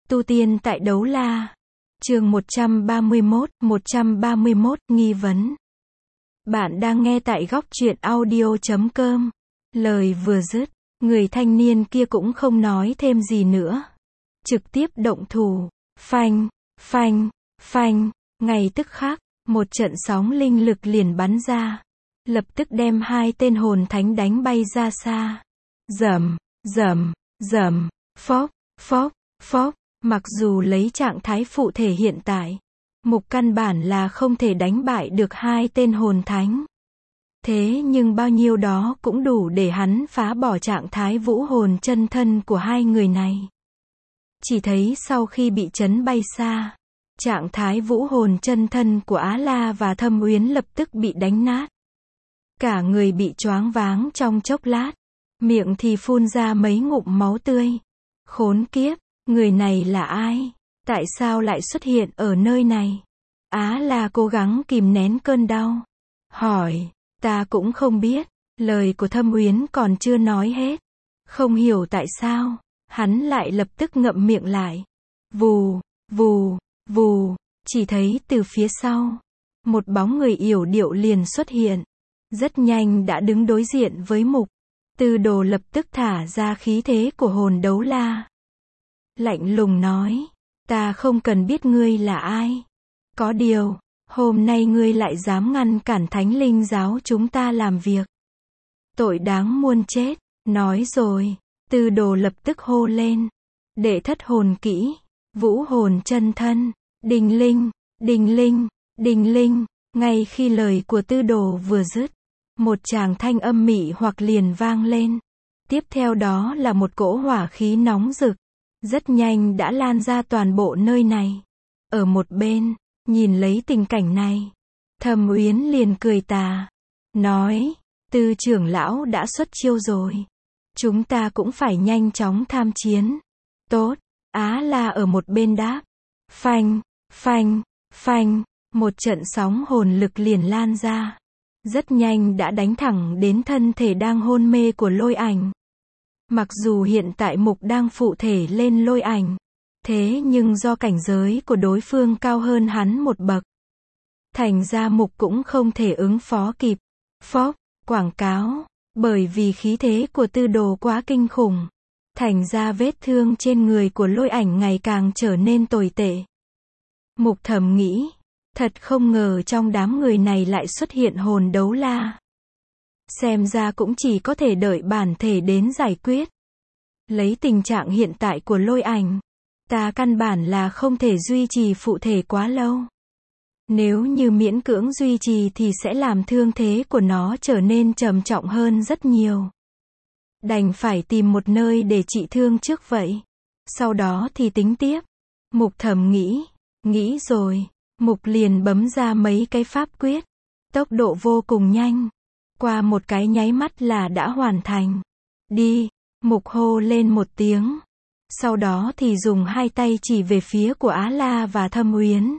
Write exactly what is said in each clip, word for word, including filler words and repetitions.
Tu tiên tại Đấu La. Chương một trăm ba mươi mốt, một trăm ba mươi mốt, nghi vấn. Bạn đang nghe tại góc truyện audio chấm com. Lời vừa dứt, người thanh niên kia cũng không nói thêm gì nữa. Trực tiếp động thủ. Phanh, phanh, phanh. Ngay tức khắc, một trận sóng linh lực liền bắn ra. Lập tức đem hai tên hồn thánh đánh bay ra xa. Rầm, rầm, rầm, phốc, phốc, phốc. Mặc dù lấy trạng thái phụ thể hiện tại, Mục căn bản là không thể đánh bại được hai tên hồn thánh. Thế nhưng bao nhiêu đó cũng đủ để hắn phá bỏ trạng thái vũ hồn chân thân của hai người này. Chỉ thấy sau khi bị chấn bay xa, trạng thái vũ hồn chân thân của Á La và Thâm Uyến lập tức bị đánh nát. Cả người bị choáng váng trong chốc lát, miệng thì phun ra mấy ngụm máu tươi. Khốn kiếp! Người này là ai? Tại sao lại xuất hiện ở nơi này? Á La cố gắng kìm nén cơn đau. Hỏi, ta cũng không biết. Lời của Thâm Uyến còn chưa nói hết. Không hiểu tại sao, hắn lại lập tức ngậm miệng lại. Vù, vù, vù, chỉ thấy từ phía sau, một bóng người yểu điệu liền xuất hiện. Rất nhanh đã đứng đối diện với Mục. Tư Đồ lập tức thả ra khí thế của hồn Đấu La. Lạnh lùng nói, ta không cần biết ngươi là ai. Có điều, hôm nay ngươi lại dám ngăn cản Thánh Linh giáo chúng ta làm việc. Tội đáng muôn chết. Nói rồi, Tư Đồ lập tức hô lên. Đệ thất hồn kỹ, vũ hồn chân thân, đình linh, đình linh, đình linh. Ngay khi lời của Tư Đồ vừa dứt, một tràng thanh âm mị hoặc liền vang lên. Tiếp theo đó là một cỗ hỏa khí nóng rực. Rất nhanh đã lan ra toàn bộ nơi này. Ở một bên, nhìn lấy tình cảnh này, Thâm Uyến liền cười tà. Nói, Tư trưởng lão đã xuất chiêu rồi. Chúng ta cũng phải nhanh chóng tham chiến. Tốt, Á La ở một bên đáp. Phanh, phanh, phanh, một trận sóng hồn lực liền lan ra. Rất nhanh đã đánh thẳng đến thân thể đang hôn mê của Lôi Ảnh. Mặc dù hiện tại Mục đang phụ thể lên Lôi Ảnh, thế nhưng do cảnh giới của đối phương cao hơn hắn một bậc, thành ra Mục cũng không thể ứng phó kịp. Phốc, quảng cáo, bởi vì khí thế của Tư Đồ quá kinh khủng, thành ra vết thương trên người của Lôi Ảnh ngày càng trở nên tồi tệ. Mục thầm nghĩ, thật không ngờ trong đám người này lại xuất hiện hồn Đấu La. Xem ra cũng chỉ có thể đợi bản thể đến giải quyết. Lấy tình trạng hiện tại của Lôi Ảnh, ta căn bản là không thể duy trì phụ thể quá lâu. Nếu như miễn cưỡng duy trì thì sẽ làm thương thế của nó trở nên trầm trọng hơn rất nhiều. Đành phải tìm một nơi để trị thương trước vậy. Sau đó thì tính tiếp. Mục thầm nghĩ, nghĩ rồi, Mục liền bấm ra mấy cái pháp quyết. Tốc độ vô cùng nhanh. Qua một cái nháy mắt là đã hoàn thành. Đi, Mục hô lên một tiếng. Sau đó thì dùng hai tay chỉ về phía của Á La và Thâm Uyến.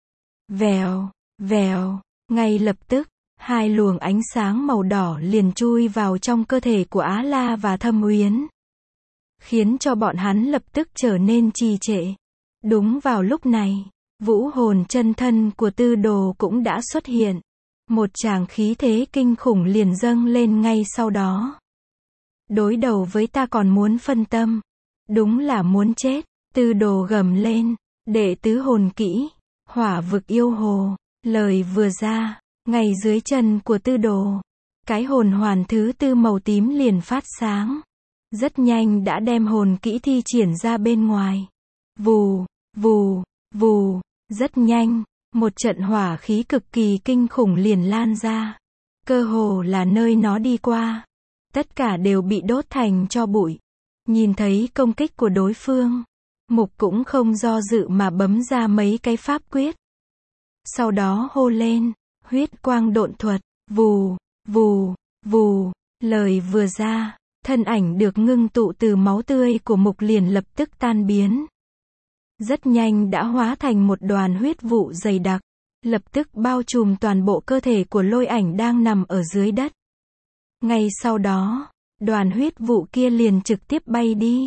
Vèo, vèo, ngay lập tức, hai luồng ánh sáng màu đỏ liền chui vào trong cơ thể của Á La và Thâm Uyến. Khiến cho bọn hắn lập tức trở nên trì trệ. Đúng vào lúc này, vũ hồn chân thân của Tư Đồ cũng đã xuất hiện. Một tràng khí thế kinh khủng liền dâng lên ngay sau đó. Đối đầu với ta còn muốn phân tâm. Đúng là muốn chết. Tư Đồ gầm lên. Đệ tứ hồn kỹ, hỏa vực yêu hồ. Lời vừa ra, ngay dưới chân của Tư Đồ, cái hồn hoàn thứ tư màu tím liền phát sáng. Rất nhanh đã đem hồn kỹ thi triển ra bên ngoài. Vù, vù, vù. Rất nhanh, một trận hỏa khí cực kỳ kinh khủng liền lan ra. Cơ hồ là nơi nó đi qua, tất cả đều bị đốt thành tro bụi. Nhìn thấy công kích của đối phương, Mục cũng không do dự mà bấm ra mấy cái pháp quyết. Sau đó hô lên, huyết quang độn thuật, vù, vù, vù. Lời vừa ra, thân ảnh được ngưng tụ từ máu tươi của Mục liền lập tức tan biến. Rất nhanh đã hóa thành một đoàn huyết vụ dày đặc, lập tức bao trùm toàn bộ cơ thể của Lôi Ảnh đang nằm ở dưới đất. Ngay sau đó, đoàn huyết vụ kia liền trực tiếp bay đi.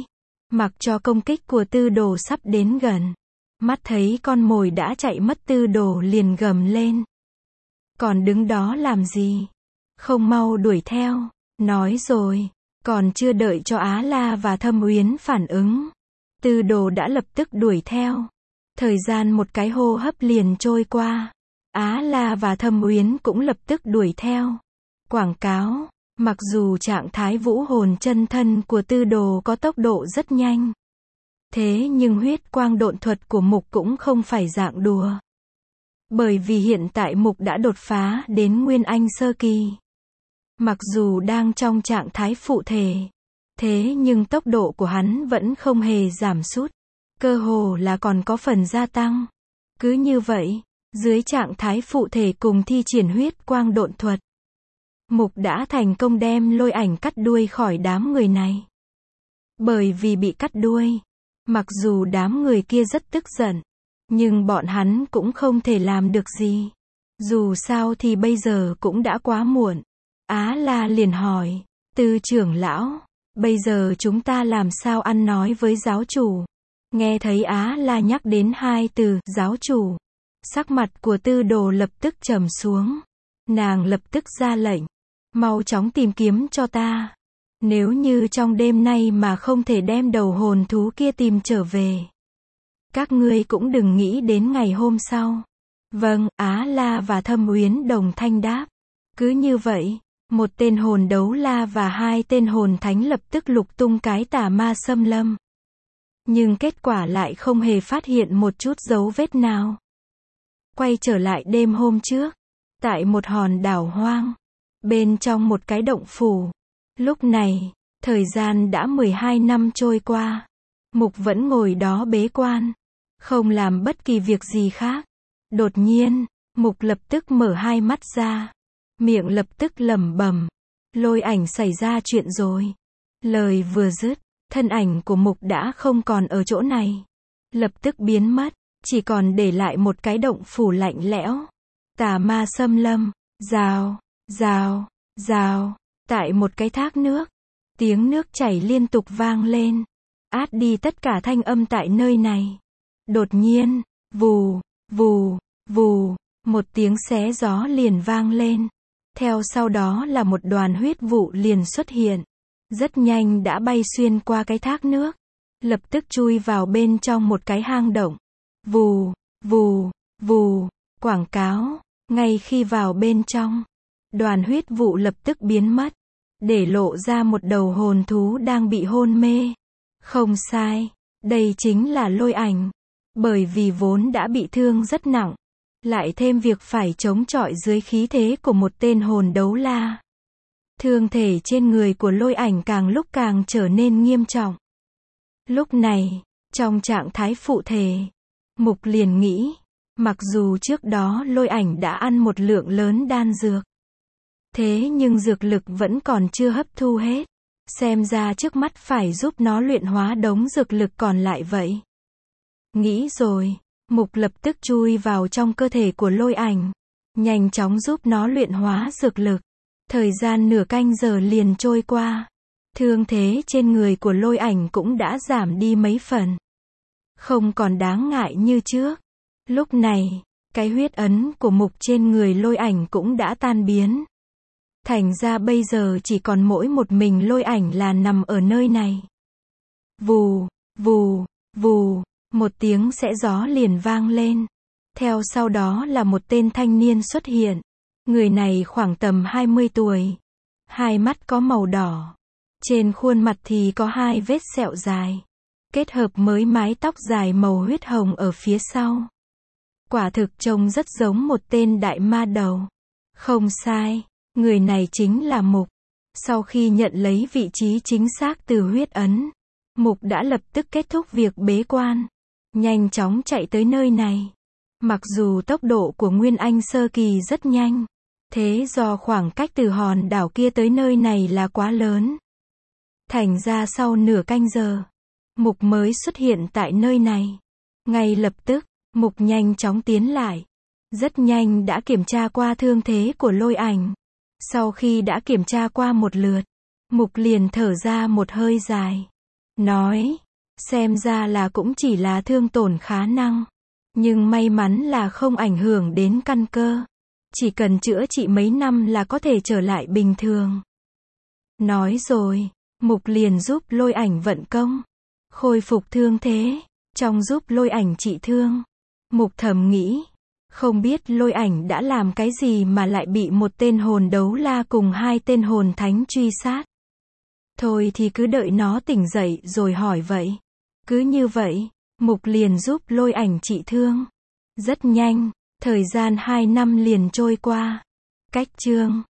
Mặc cho công kích của Tư Đồ sắp đến gần. Mắt thấy con mồi đã chạy mất, Tư Đồ liền gầm lên. Còn đứng đó làm gì? Không mau đuổi theo. Nói rồi, còn chưa đợi cho Á La và Thâm Uyến phản ứng. Tư Đồ đã lập tức đuổi theo. Thời gian một cái hô hấp liền trôi qua. Á La và Thâm Uyến cũng lập tức đuổi theo. Quảng cáo, mặc dù trạng thái vũ hồn chân thân của Tư Đồ có tốc độ rất nhanh. Thế nhưng huyết quang độn thuật của Mục cũng không phải dạng đùa. Bởi vì hiện tại Mục đã đột phá đến Nguyên Anh sơ kỳ. Mặc dù đang trong trạng thái phụ thể, thế nhưng tốc độ của hắn vẫn không hề giảm sút, cơ hồ là còn có phần gia tăng. Cứ như vậy, dưới trạng thái phụ thể cùng thi triển huyết quang độn thuật, Mục đã thành công đem Lôi Ảnh cắt đuôi khỏi đám người này. Bởi vì bị cắt đuôi, mặc dù đám người kia rất tức giận, nhưng bọn hắn cũng không thể làm được gì. Dù sao thì bây giờ cũng đã quá muộn. Á La liền hỏi, Tư trưởng lão, bây giờ chúng ta làm sao ăn nói với giáo chủ? Nghe thấy Á La nhắc đến hai từ, giáo chủ. Sắc mặt của Tư Đồ lập tức trầm xuống. Nàng lập tức ra lệnh, mau chóng tìm kiếm cho ta. Nếu như trong đêm nay mà không thể đem đầu hồn thú kia tìm trở về, các ngươi cũng đừng nghĩ đến ngày hôm sau. Vâng, Á La và Thâm Uyến đồng thanh đáp. Cứ như vậy, một tên hồn đấu la và hai tên hồn thánh lập tức lục tung cái tà ma xâm lâm. Nhưng kết quả lại không hề phát hiện một chút dấu vết nào. Quay trở lại đêm hôm trước, tại một hòn đảo hoang, bên trong một cái động phủ. Lúc này, thời gian đã mười hai năm trôi qua. Mục vẫn ngồi đó bế quan, không làm bất kỳ việc gì khác. Đột nhiên, Mục lập tức mở hai mắt ra, miệng lập tức lẩm bẩm, Lôi Ảnh xảy ra chuyện rồi. Lời vừa dứt, thân ảnh của Mục đã không còn ở chỗ này, lập tức biến mất, chỉ còn để lại một cái động phủ lạnh lẽo. Tà ma xâm lâm, rào, rào, rào, tại một cái thác nước, tiếng nước chảy liên tục vang lên, át đi tất cả thanh âm tại nơi này. Đột nhiên, vù, vù, vù, một tiếng xé gió liền vang lên. Theo sau đó là một đoàn huyết vụ liền xuất hiện. Rất nhanh đã bay xuyên qua cái thác nước, lập tức chui vào bên trong một cái hang động. Vù, vù, vù, quảng cáo, ngay khi vào bên trong, đoàn huyết vụ lập tức biến mất, để lộ ra một đầu hồn thú đang bị hôn mê. Không sai, đây chính là Lôi Ảnh. Bởi vì vốn đã bị thương rất nặng, lại thêm việc phải chống chọi dưới khí thế của một tên hồn đấu la. Thương thể trên người của Lôi Ảnh càng lúc càng trở nên nghiêm trọng. Lúc này, trong trạng thái phụ thể, Mục liền nghĩ, mặc dù trước đó Lôi Ảnh đã ăn một lượng lớn đan dược, thế nhưng dược lực vẫn còn chưa hấp thu hết. Xem ra trước mắt phải giúp nó luyện hóa đống dược lực còn lại vậy. Nghĩ rồi, Mục lập tức chui vào trong cơ thể của Lôi Ảnh, nhanh chóng giúp nó luyện hóa dược lực. Thời gian nửa canh giờ liền trôi qua. Thương thế trên người của Lôi Ảnh cũng đã giảm đi mấy phần, không còn đáng ngại như trước. Lúc này, cái huyết ấn của Mục trên người Lôi Ảnh cũng đã tan biến. Thành ra bây giờ chỉ còn mỗi một mình Lôi Ảnh là nằm ở nơi này. Vù, vù, vù, một tiếng xé gió liền vang lên. Theo sau đó là một tên thanh niên xuất hiện. Người này khoảng tầm hai mươi tuổi. Hai mắt có màu đỏ. Trên khuôn mặt thì có hai vết sẹo dài, kết hợp mới mái tóc dài màu huyết hồng ở phía sau. Quả thực trông rất giống một tên đại ma đầu. Không sai, người này chính là Mục. Sau khi nhận lấy vị trí chính xác từ huyết ấn, Mục đã lập tức kết thúc việc bế quan, nhanh chóng chạy tới nơi này. Mặc dù tốc độ của Nguyên Anh sơ kỳ rất nhanh, thế do khoảng cách từ hòn đảo kia tới nơi này là quá lớn. Thành ra sau nửa canh giờ, Mục mới xuất hiện tại nơi này. Ngay lập tức, Mục nhanh chóng tiến lại. Rất nhanh đã kiểm tra qua thương thế của Lôi Ảnh. Sau khi đã kiểm tra qua một lượt, Mục liền thở ra một hơi dài. Nói, Xem ra là cũng chỉ là thương tổn khá nặng. Nhưng may mắn là không ảnh hưởng đến căn cơ. Chỉ cần chữa trị mấy năm là có thể trở lại bình thường. Nói rồi, Mục liền giúp Lôi Ảnh vận công. Khôi phục thương thế. Trong giúp Lôi Ảnh trị thương. Mục thầm nghĩ. Không biết Lôi Ảnh đã làm cái gì mà lại bị một tên hồn đấu la cùng hai tên hồn thánh truy sát. Thôi thì cứ đợi nó tỉnh dậy rồi hỏi vậy. Cứ như vậy, Mục liền giúp Lôi Ảnh trị thương. Rất nhanh, thời gian hai năm liền trôi qua. Cách chương